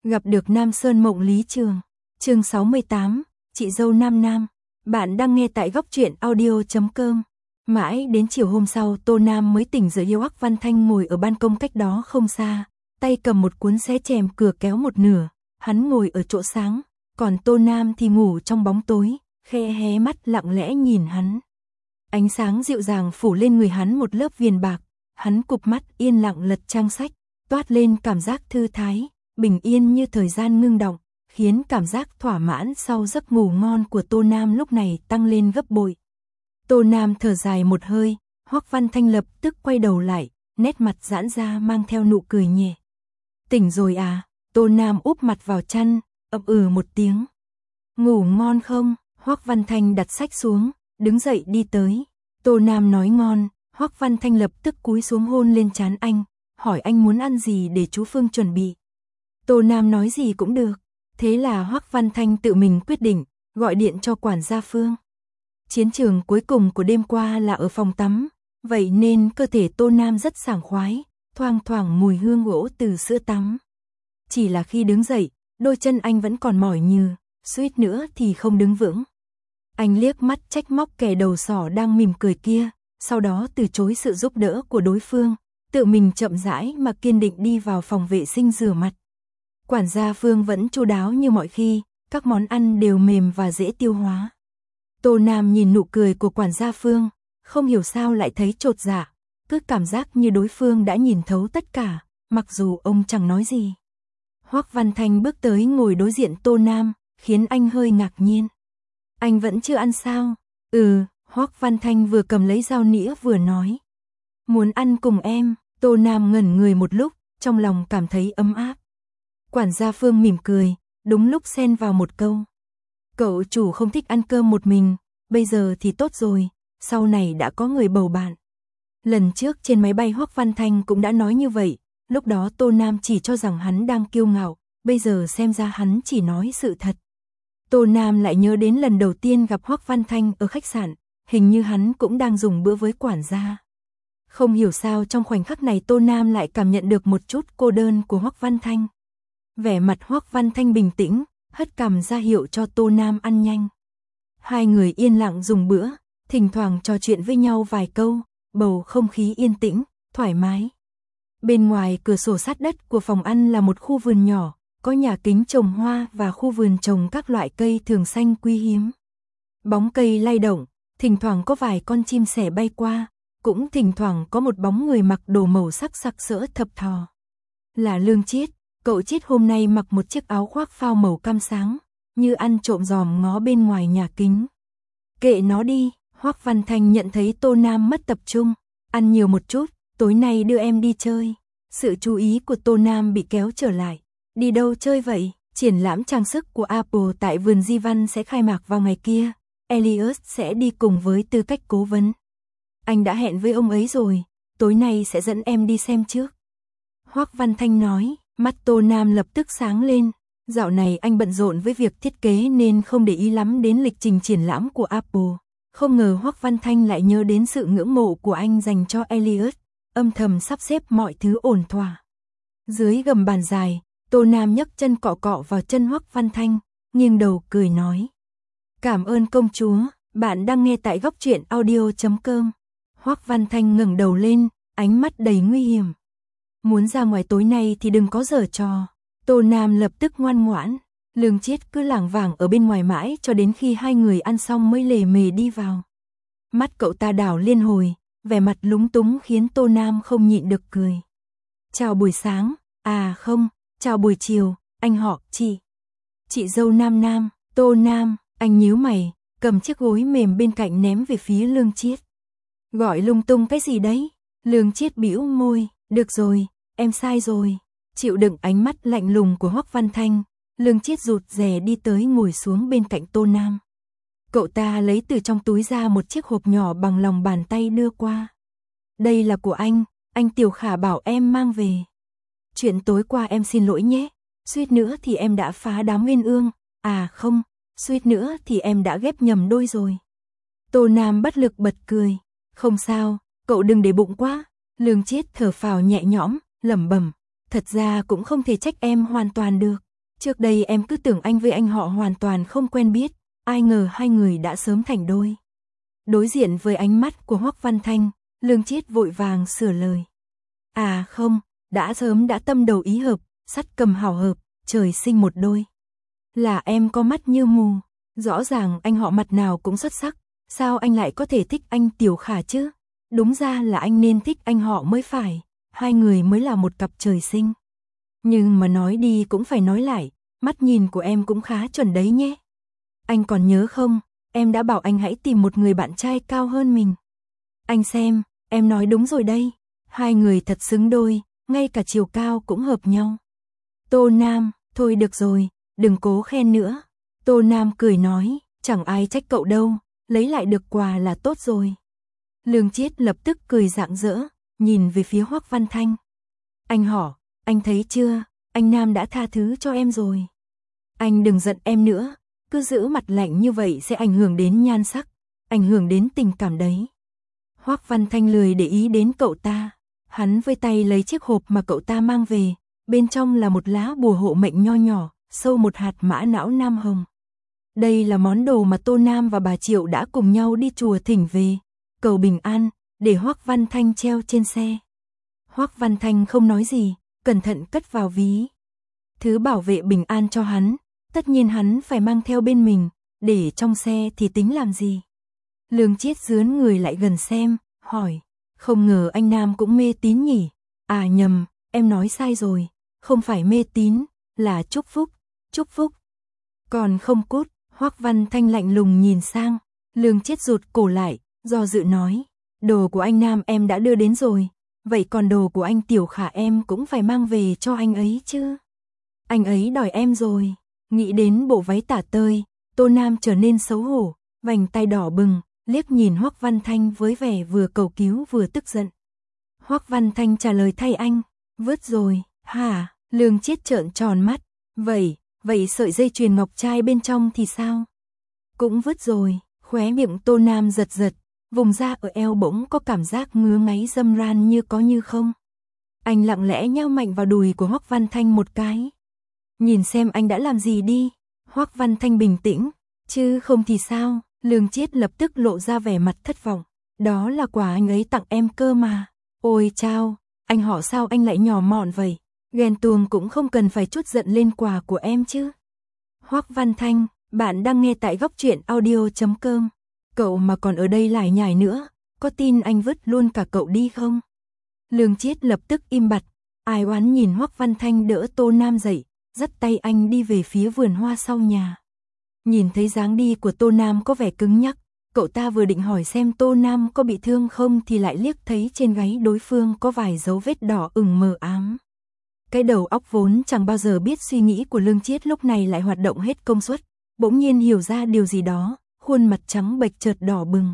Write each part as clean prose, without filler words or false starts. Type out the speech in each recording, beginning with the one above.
Gặp được Nam Sơn Mộng Lý Trường. Chương 68, chị dâu Nam Nam. Bạn đang nghe tại góc truyện audio.com. Mãi đến chiều hôm sau, Tô Nam mới tỉnh dậy. Yêu Hoắc Văn Thanh ngồi ở ban công cách đó không xa, tay cầm một cuốn xé chèm cửa kéo một nửa, hắn ngồi ở chỗ sáng, còn Tô Nam thì ngủ trong bóng tối, khe hé mắt lặng lẽ nhìn hắn. Ánh sáng dịu dàng phủ lên người hắn một lớp viền bạc, hắn cụp mắt yên lặng lật trang sách, toát lên cảm giác thư thái, bình yên như thời gian ngưng động, khiến cảm giác thỏa mãn sau giấc ngủ ngon của Tô Nam lúc này tăng lên gấp bội. Tô Nam thở dài một hơi, Hoắc Văn Thanh lập tức quay đầu lại, nét mặt giãn ra mang theo nụ cười nhẹ. Tỉnh rồi à? Tô Nam úp mặt vào chăn, ậm một tiếng. Ngủ ngon không? Hoắc Văn Thanh đặt sách xuống, đứng dậy đi tới. Tô Nam nói ngon, Hoắc Văn Thanh lập tức cúi xuống hôn lên trán anh, hỏi anh muốn ăn gì để chú Phương chuẩn bị. Tô Nam nói gì cũng được, thế là Hoắc Văn Thanh tự mình quyết định, gọi điện cho quản gia Phương. Chiến trường cuối cùng của đêm qua là ở phòng tắm, vậy nên cơ thể Tô Nam rất sảng khoái, thoang thoảng mùi hương gỗ từ sữa tắm. Chỉ là khi đứng dậy, đôi chân anh vẫn còn mỏi nhừ, suýt nữa thì không đứng vững. Anh liếc mắt trách móc kẻ đầu sỏ đang mỉm cười kia, sau đó từ chối sự giúp đỡ của đối phương, tự mình chậm rãi mà kiên định đi vào phòng vệ sinh rửa mặt. Quản gia Phương vẫn chu đáo như mọi khi, các món ăn đều mềm và dễ tiêu hóa. Tô Nam nhìn nụ cười của quản gia Phương, không hiểu sao lại thấy chột dạ, cứ cảm giác như đối phương đã nhìn thấu tất cả, mặc dù ông chẳng nói gì. Hoắc Văn Thanh bước tới ngồi đối diện Tô Nam, khiến anh hơi ngạc nhiên. Anh vẫn chưa ăn sao? Hoắc Văn Thanh vừa cầm lấy dao nĩa vừa nói. Muốn ăn cùng em. Tô Nam ngẩn người một lúc, trong lòng cảm thấy ấm áp. Quản gia Phương mỉm cười, đúng lúc xen vào một câu. Cậu chủ không thích ăn cơm một mình, bây giờ thì tốt rồi, sau này đã có người bầu bạn. Lần trước trên máy bay Hoắc Văn Thanh cũng đã nói như vậy, lúc đó Tô Nam chỉ cho rằng hắn đang kiêu ngạo, bây giờ xem ra hắn chỉ nói sự thật. Tô Nam lại nhớ đến lần đầu tiên gặp Hoắc Văn Thanh ở khách sạn, hình như hắn cũng đang dùng bữa với quản gia. Không hiểu sao trong khoảnh khắc này Tô Nam lại cảm nhận được một chút cô đơn của Hoắc Văn Thanh. Vẻ mặt Hoắc Văn Thanh bình tĩnh, hất cằm ra hiệu cho Tô Nam ăn nhanh. Hai người yên lặng dùng bữa, thỉnh thoảng trò chuyện với nhau vài câu, bầu không khí yên tĩnh, thoải mái. Bên ngoài cửa sổ sát đất của phòng ăn là một khu vườn nhỏ, có nhà kính trồng hoa và khu vườn trồng các loại cây thường xanh quý hiếm. Bóng cây lay động, thỉnh thoảng có vài con chim sẻ bay qua, cũng thỉnh thoảng có một bóng người mặc đồ màu sắc sặc sỡ thập thò. Là Lương Chiết, cậu Chiết hôm nay mặc một chiếc áo khoác phao màu cam sáng, như ăn trộm dòm ngó bên ngoài nhà kính. Kệ nó đi, Hoắc Văn Thanh nhận thấy Tô Nam mất tập trung, ăn nhiều một chút, tối nay đưa em đi chơi. Sự chú ý của Tô Nam bị kéo trở lại. Đi đâu chơi vậy? Triển lãm trang sức của Apple tại vườn Di Văn sẽ khai mạc vào ngày kia. Elliot sẽ đi cùng với tư cách cố vấn. Anh đã hẹn với ông ấy rồi, tối nay sẽ dẫn em đi xem trước. Hoắc Văn Thanh nói, mắt Tô Nam lập tức sáng lên. Dạo này anh bận rộn với việc thiết kế nên không để ý lắm đến lịch trình triển lãm của Apple. Không ngờ Hoắc Văn Thanh lại nhớ đến sự ngưỡng mộ của anh dành cho Elliot, âm thầm sắp xếp mọi thứ ổn thỏa. Dưới gầm bàn dài, Tô Nam nhấc chân cọ cọ vào chân Hoắc Văn Thanh, nghiêng đầu cười nói. Cảm ơn công chúa, bạn đang nghe tại góc truyện audio.com. Hoắc Văn Thanh ngẩng đầu lên, ánh mắt đầy nguy hiểm. Muốn ra ngoài tối nay thì đừng có giở trò. Tô Nam lập tức ngoan ngoãn, Lương Chiết cứ lảng vảng ở bên ngoài mãi cho đến khi hai người ăn xong mới lề mề đi vào. Mắt cậu ta đảo liên hồi, vẻ mặt lúng túng khiến Tô Nam không nhịn được cười. Chào buổi sáng, không, chào buổi chiều, anh họ, chị dâu Nam Nam. Tô Nam, anh nhíu mày, cầm chiếc gối mềm bên cạnh ném về phía Lương Chiết. Gọi lung tung cái gì đấy? Lương Chiết bĩu môi, được rồi, em sai rồi. Chịu đựng ánh mắt lạnh lùng của Hoắc Văn Thanh, Lương Chiết rụt rè đi tới ngồi xuống bên cạnh Tô Nam. Cậu ta lấy từ trong túi ra một chiếc hộp nhỏ bằng lòng bàn tay đưa qua. Đây là của anh Tiểu Khả bảo em mang về. Chuyện tối qua em xin lỗi nhé, suýt nữa thì em đã phá đám uyên ương, không, suýt nữa thì em đã ghép nhầm đôi rồi. Tô Nam bất lực bật cười, không sao, cậu đừng để bụng quá. Lương Chiết thở phào nhẹ nhõm, lẩm bẩm, thật ra cũng không thể trách em hoàn toàn được. Trước đây em cứ tưởng anh với anh họ hoàn toàn không quen biết, ai ngờ hai người đã sớm thành đôi. Đối diện với ánh mắt của Hoắc Văn Thanh, Lương Chiết vội vàng sửa lời. À không, đã sớm đã tâm đầu ý hợp, sắt cầm hảo hợp, trời sinh một đôi. Là em có mắt như mù, rõ ràng anh họ mặt nào cũng xuất sắc, sao anh lại có thể thích anh Tiểu Khả chứ? Đúng ra là anh nên thích anh họ mới phải, hai người mới là một cặp trời sinh. Nhưng mà nói đi cũng phải nói lại, mắt nhìn của em cũng khá chuẩn đấy nhé. Anh còn nhớ không, em đã bảo anh hãy tìm một người bạn trai cao hơn mình. Anh xem, em nói đúng rồi đây, hai người thật xứng đôi, ngay cả chiều cao cũng hợp nhau. Tô Nam, thôi được rồi, đừng cố khen nữa. Tô Nam cười nói, chẳng ai trách cậu đâu, lấy lại được quà là tốt rồi. Lương Chiết lập tức cười rạng rỡ, nhìn về phía Hoắc Văn Thanh. Anh họ, anh thấy chưa, anh Nam đã tha thứ cho em rồi. Anh đừng giận em nữa, cứ giữ mặt lạnh như vậy sẽ ảnh hưởng đến nhan sắc, ảnh hưởng đến tình cảm đấy. Hoắc Văn Thanh lười để ý đến cậu ta, hắn với tay lấy chiếc hộp mà cậu ta mang về, bên trong là một lá bùa hộ mệnh nho nhỏ, sâu một hạt mã não nam hồng. Đây là món đồ mà Tô Nam và bà Triệu đã cùng nhau đi chùa thỉnh về, cầu bình an, để Hoắc Văn Thanh treo trên xe. Hoắc Văn Thanh không nói gì, cẩn thận cất vào ví. Thứ bảo vệ bình an cho hắn, tất nhiên hắn phải mang theo bên mình, để trong xe thì tính làm gì. Lương Chiết dướn người lại gần xem, hỏi, không ngờ anh Nam cũng mê tín nhỉ? À nhầm, em nói sai rồi, không phải mê tín, là chúc phúc, chúc phúc. Còn không cút, Hoắc Văn Thanh lạnh lùng nhìn sang, Lương Chiết rụt cổ lại, do dự nói, đồ của anh Nam em đã đưa đến rồi, vậy còn đồ của anh Tiểu Khả em cũng phải mang về cho anh ấy chứ. Anh ấy đòi em rồi. Nghĩ đến bộ váy tả tơi, Tô Nam trở nên xấu hổ, vành tay đỏ bừng, liếc nhìn Hoắc Văn Thanh với vẻ vừa cầu cứu vừa tức giận. Hoắc Văn Thanh trả lời thay anh, vứt rồi, hả? Lương Chiết trợn tròn mắt, vậy sợi dây chuyền ngọc trai bên trong thì sao? Cũng vứt rồi, khóe miệng Tô Nam giật giật, vùng da ở eo bỗng có cảm giác ngứa ngáy râm ran như có như không. Anh lặng lẽ nhao mạnh vào đùi của Hoắc Văn Thanh một cái. Nhìn xem anh đã làm gì đi. Hoắc Văn Thanh bình tĩnh, chứ không thì sao? Lương Chiết lập tức lộ ra vẻ mặt thất vọng. Đó là quà anh ấy tặng em cơ mà. Ôi chao, anh họ sao anh lại nhỏ mọn vậy? Ghen tuông cũng không cần phải trút giận lên quà của em chứ. Hoắc Văn Thanh, bạn đang nghe tại góc truyện audio.com. Cậu mà còn ở đây lải nhải nữa, có tin anh vứt luôn cả cậu đi không? Lương Chiết lập tức im bặt, ai oán nhìn Hoắc Văn Thanh đỡ Tô Nam dậy, dắt tay anh đi về phía vườn hoa sau nhà. Nhìn thấy dáng đi của Tô Nam có vẻ cứng nhắc, cậu ta vừa định hỏi xem Tô Nam có bị thương không thì lại liếc thấy trên gáy đối phương có vài dấu vết đỏ ửng mờ ám. Cái đầu óc vốn chẳng bao giờ biết suy nghĩ của Lương Chiết lúc này lại hoạt động hết công suất, bỗng nhiên hiểu ra điều gì đó, khuôn mặt trắng bệch chợt đỏ bừng.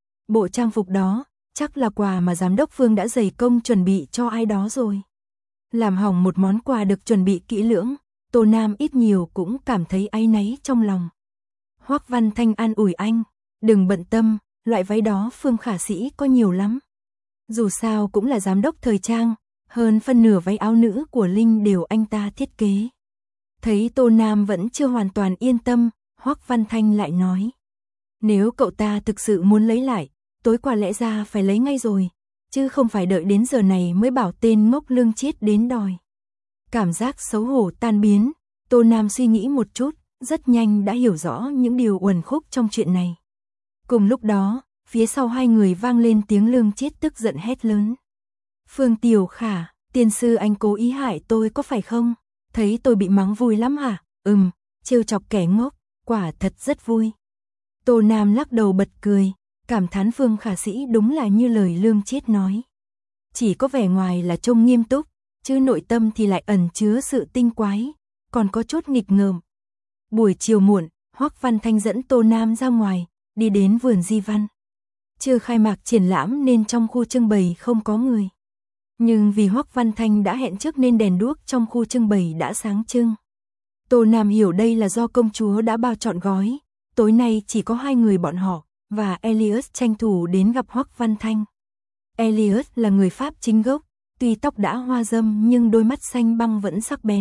Bộ trang phục đó, chắc là quà mà giám đốc Phương đã dày công chuẩn bị cho ai đó rồi. Làm hỏng một món quà được chuẩn bị kỹ lưỡng, Tô Nam ít nhiều cũng cảm thấy áy náy trong lòng. Hoắc Văn Thanh an ủi anh, đừng bận tâm, loại váy đó Phương Khả Sĩ có nhiều lắm. Dù sao cũng là giám đốc thời trang, hơn phân nửa váy áo nữ của Linh đều anh ta thiết kế. Thấy Tô Nam vẫn chưa hoàn toàn yên tâm, Hoắc Văn Thanh lại nói, nếu cậu ta thực sự muốn lấy lại, tối qua lẽ ra phải lấy ngay rồi, chứ không phải đợi đến giờ này mới bảo tên ngốc Lương Chiết đến đòi. Cảm giác xấu hổ tan biến, Tô Nam suy nghĩ một chút, rất nhanh đã hiểu rõ những điều uẩn khúc trong chuyện này. Cùng lúc đó, phía sau hai người vang lên tiếng Lương Chiết tức giận hét lớn. Phương Tiểu Khả, tiên sư anh cố ý hại tôi có phải không? Thấy tôi bị mắng vui lắm hả? Trêu chọc kẻ ngốc, quả thật rất vui. Tô Nam lắc đầu bật cười, cảm thán Phương Khả Sĩ đúng là như lời Lương Chiết nói. Chỉ có vẻ ngoài là trông nghiêm túc, chứ nội tâm thì lại ẩn chứa sự tinh quái, còn có chút nghịch ngợm. Buổi chiều muộn, Hoắc Văn Thanh dẫn Tô Nam ra ngoài, đi đến vườn di văn. Chưa khai mạc triển lãm nên trong khu trưng bày không có người. Nhưng vì Hoắc Văn Thanh đã hẹn trước nên đèn đuốc trong khu trưng bày đã sáng trưng. Tô Nam hiểu đây là do công chúa đã bao trọn gói, tối nay chỉ có hai người bọn họ, và Elias tranh thủ đến gặp Hoắc Văn Thanh. Elias là người Pháp chính gốc, tuy tóc đã hoa râm nhưng đôi mắt xanh băng vẫn sắc bén,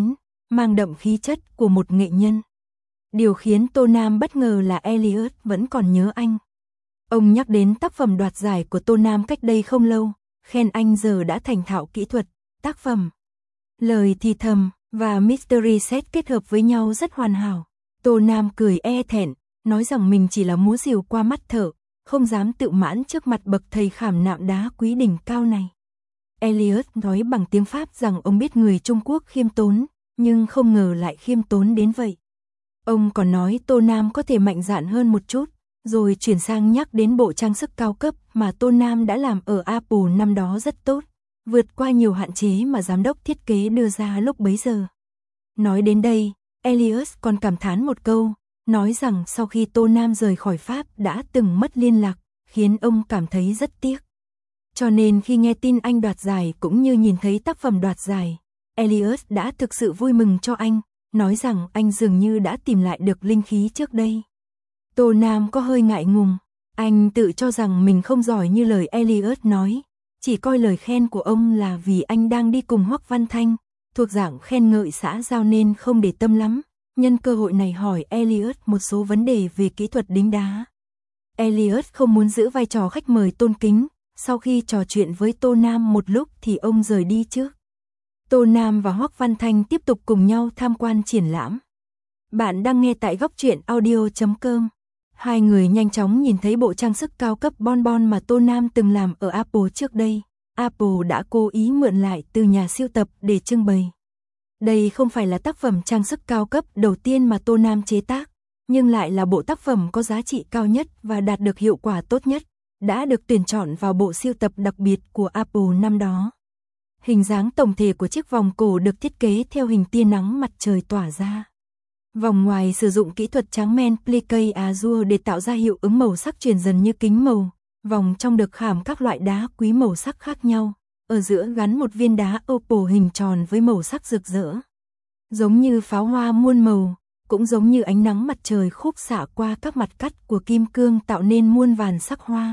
mang đậm khí chất của một nghệ nhân. Điều khiến Tô Nam bất ngờ là Elliot vẫn còn nhớ anh. Ông nhắc đến tác phẩm đoạt giải của Tô Nam cách đây không lâu, khen anh giờ đã thành thạo kỹ thuật, tác phẩm, lời thì thầm và mystery set kết hợp với nhau rất hoàn hảo. Tô Nam cười e thẹn, nói rằng mình chỉ là múa rìu qua mắt thợ, không dám tự mãn trước mặt bậc thầy khảm nạm đá quý đỉnh cao này. Elliot nói bằng tiếng Pháp rằng ông biết người Trung Quốc khiêm tốn, nhưng không ngờ lại khiêm tốn đến vậy. Ông còn nói Tô Nam có thể mạnh dạn hơn một chút, rồi chuyển sang nhắc đến bộ trang sức cao cấp mà Tô Nam đã làm ở Apple năm đó rất tốt, vượt qua nhiều hạn chế mà giám đốc thiết kế đưa ra lúc bấy giờ. Nói đến đây, Elliot còn cảm thán một câu, nói rằng sau khi Tô Nam rời khỏi Pháp đã từng mất liên lạc, khiến ông cảm thấy rất tiếc. Cho nên khi nghe tin anh đoạt giải cũng như nhìn thấy tác phẩm đoạt giải, Elliot đã thực sự vui mừng cho anh, nói rằng anh dường như đã tìm lại được linh khí trước đây. Tô Nam có hơi ngại ngùng, anh tự cho rằng mình không giỏi như lời Elliot nói, chỉ coi lời khen của ông là vì anh đang đi cùng Hoắc Văn Thanh, thuộc dạng khen ngợi xã giao nên không để tâm lắm. Nhân cơ hội này hỏi Elliot một số vấn đề về kỹ thuật đính đá. Elliot không muốn giữ vai trò khách mời tôn kính, sau khi trò chuyện với Tô Nam một lúc thì ông rời đi trước. Tô Nam và Hoắc Văn Thanh tiếp tục cùng nhau tham quan triển lãm. Bạn đang nghe tại góc truyện audio.com. Hai người nhanh chóng nhìn thấy bộ trang sức cao cấp bonbon mà Tô Nam từng làm ở Apple trước đây. Apple đã cố ý mượn lại từ nhà sưu tập để trưng bày. Đây không phải là tác phẩm trang sức cao cấp đầu tiên mà Tô Nam chế tác, nhưng lại là bộ tác phẩm có giá trị cao nhất và đạt được hiệu quả tốt nhất, đã được tuyển chọn vào bộ sưu tập đặc biệt của Apple năm đó. Hình dáng tổng thể của chiếc vòng cổ được thiết kế theo hình tia nắng mặt trời tỏa ra. Vòng ngoài sử dụng kỹ thuật tráng men plique azure để tạo ra hiệu ứng màu sắc chuyển dần như kính màu. Vòng trong được khảm các loại đá quý màu sắc khác nhau. Ở giữa gắn một viên đá opal hình tròn với màu sắc rực rỡ. Giống như pháo hoa muôn màu, cũng giống như ánh nắng mặt trời khúc xạ qua các mặt cắt của kim cương tạo nên muôn vàn sắc hoa.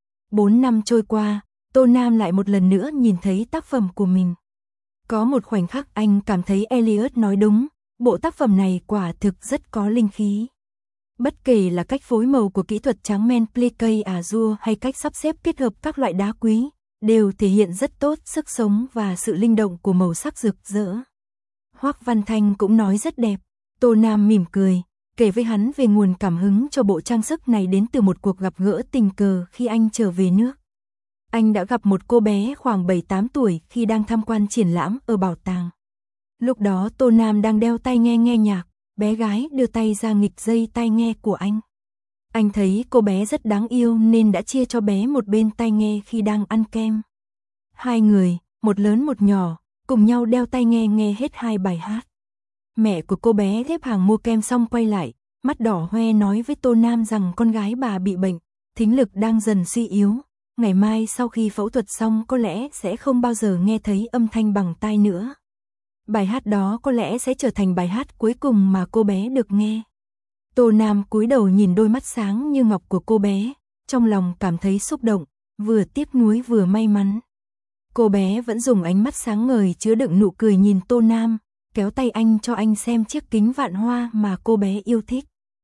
4 năm trôi qua, Tô Nam lại một lần nữa nhìn thấy tác phẩm của mình. Có một khoảnh khắc anh cảm thấy Elliot nói đúng, bộ tác phẩm này quả thực rất có linh khí. Bất kể là cách phối màu của kỹ thuật tráng men plique azure hay cách sắp xếp kết hợp các loại đá quý, đều thể hiện rất tốt sức sống và sự linh động của màu sắc rực rỡ. Hoắc Văn Thanh cũng nói rất đẹp. Tô Nam mỉm cười, kể với hắn về nguồn cảm hứng cho bộ trang sức này đến từ một cuộc gặp gỡ tình cờ khi anh trở về nước. Anh đã gặp một cô bé khoảng 7-8 tuổi khi đang tham quan triển lãm ở bảo tàng. Lúc đó Tô Nam đang đeo tai nghe nghe nhạc, bé gái đưa tay ra nghịch dây tai nghe của anh. Anh thấy cô bé rất đáng yêu nên đã chia cho bé một bên tai nghe khi đang ăn kem. Hai người, một lớn một nhỏ, cùng nhau đeo tai nghe nghe hết 2 bài hát. Mẹ của cô bé ghép hàng mua kem xong quay lại, mắt đỏ hoe nói với Tô Nam rằng con gái bà bị bệnh, thính lực đang dần suy yếu. Ngày mai sau khi phẫu thuật xong có lẽ sẽ không bao giờ nghe thấy âm thanh bằng tai nữa. Bài hát đó có lẽ sẽ trở thành bài hát cuối cùng mà cô bé được nghe. Tô Nam cúi đầu nhìn đôi mắt sáng như ngọc của cô bé, trong lòng cảm thấy xúc động, vừa tiếc nuối vừa may mắn. Cô bé vẫn dùng ánh mắt sáng ngời chứa đựng nụ cười nhìn Tô Nam, kéo tay anh cho anh xem chiếc kính vạn hoa mà cô bé yêu thích.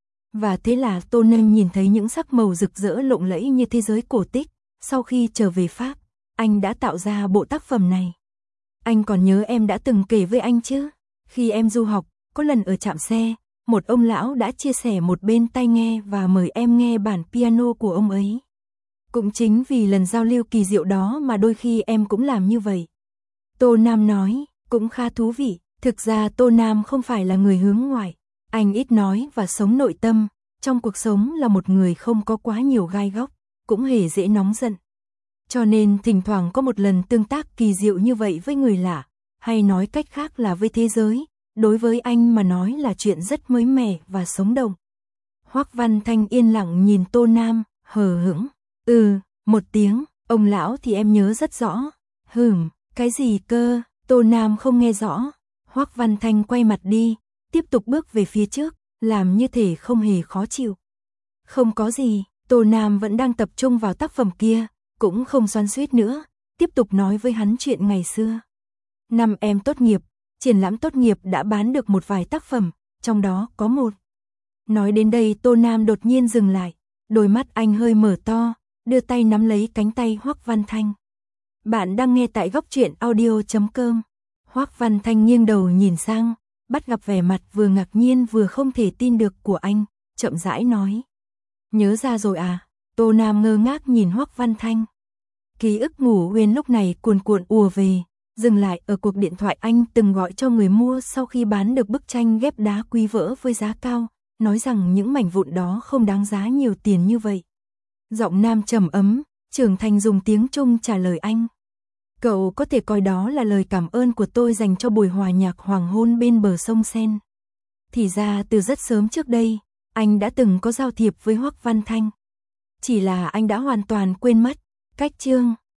Và thế là Tô Nam nhìn thấy những sắc màu rực rỡ lộng lẫy như thế giới cổ tích. Sau khi trở về Pháp, anh đã tạo ra bộ tác phẩm này. Anh còn nhớ em đã từng kể với anh chứ? Khi em du học, có lần ở trạm xe, một ông lão đã chia sẻ một bên tai nghe và mời em nghe bản piano của ông ấy. Cũng chính vì lần giao lưu kỳ diệu đó mà đôi khi em cũng làm như vậy. Tô Nam nói, cũng khá thú vị. Thực ra Tô Nam không phải là người hướng ngoại. Anh ít nói và sống nội tâm. Trong cuộc sống là một người không có quá nhiều gai góc, cũng hề dễ nóng giận. Cho nên thỉnh thoảng có một lần tương tác kỳ diệu như vậy với người lạ, hay nói cách khác là với thế giới, đối với anh mà nói là chuyện rất mới mẻ và sống động. Hoắc Văn Thanh yên lặng nhìn Tô Nam, hờ hững. Một tiếng, ông lão thì em nhớ rất rõ. Cái gì cơ? Tô Nam không nghe rõ. Hoắc Văn Thanh quay mặt đi, tiếp tục bước về phía trước, làm như thể không hề khó chịu. Không có gì, Tô Nam vẫn đang tập trung vào tác phẩm kia, cũng không xoắn xuýt nữa, tiếp tục nói với hắn chuyện ngày xưa. Năm em tốt nghiệp, triển lãm tốt nghiệp đã bán được một vài tác phẩm, trong đó có một. Nói đến đây Tô Nam đột nhiên dừng lại, đôi mắt anh hơi mở to, đưa tay nắm lấy cánh tay Hoắc Văn Thanh. Bạn đang nghe tại góc truyện audio.com. Hoắc Văn Thanh nghiêng đầu nhìn sang, bắt gặp vẻ mặt vừa ngạc nhiên vừa không thể tin được của anh, chậm rãi nói. Nhớ ra rồi à? Tô Nam ngơ ngác nhìn Hoắc Văn Thanh. Ký ức ngủ quên lúc này cuồn cuộn ùa về, dừng lại ở cuộc điện thoại anh từng gọi cho người mua sau khi bán được bức tranh ghép đá quý vỡ với giá cao, nói rằng những mảnh vụn đó không đáng giá nhiều tiền như vậy. Giọng nam trầm ấm, trưởng thành dùng tiếng Trung trả lời anh. Cậu có thể coi đó là lời cảm ơn của tôi dành cho buổi hòa nhạc hoàng hôn bên bờ sông Sen. Thì ra từ rất sớm trước đây, anh đã từng có giao thiệp với Hoắc Văn Thanh. Chỉ là anh đã hoàn toàn quên mất. Cách chương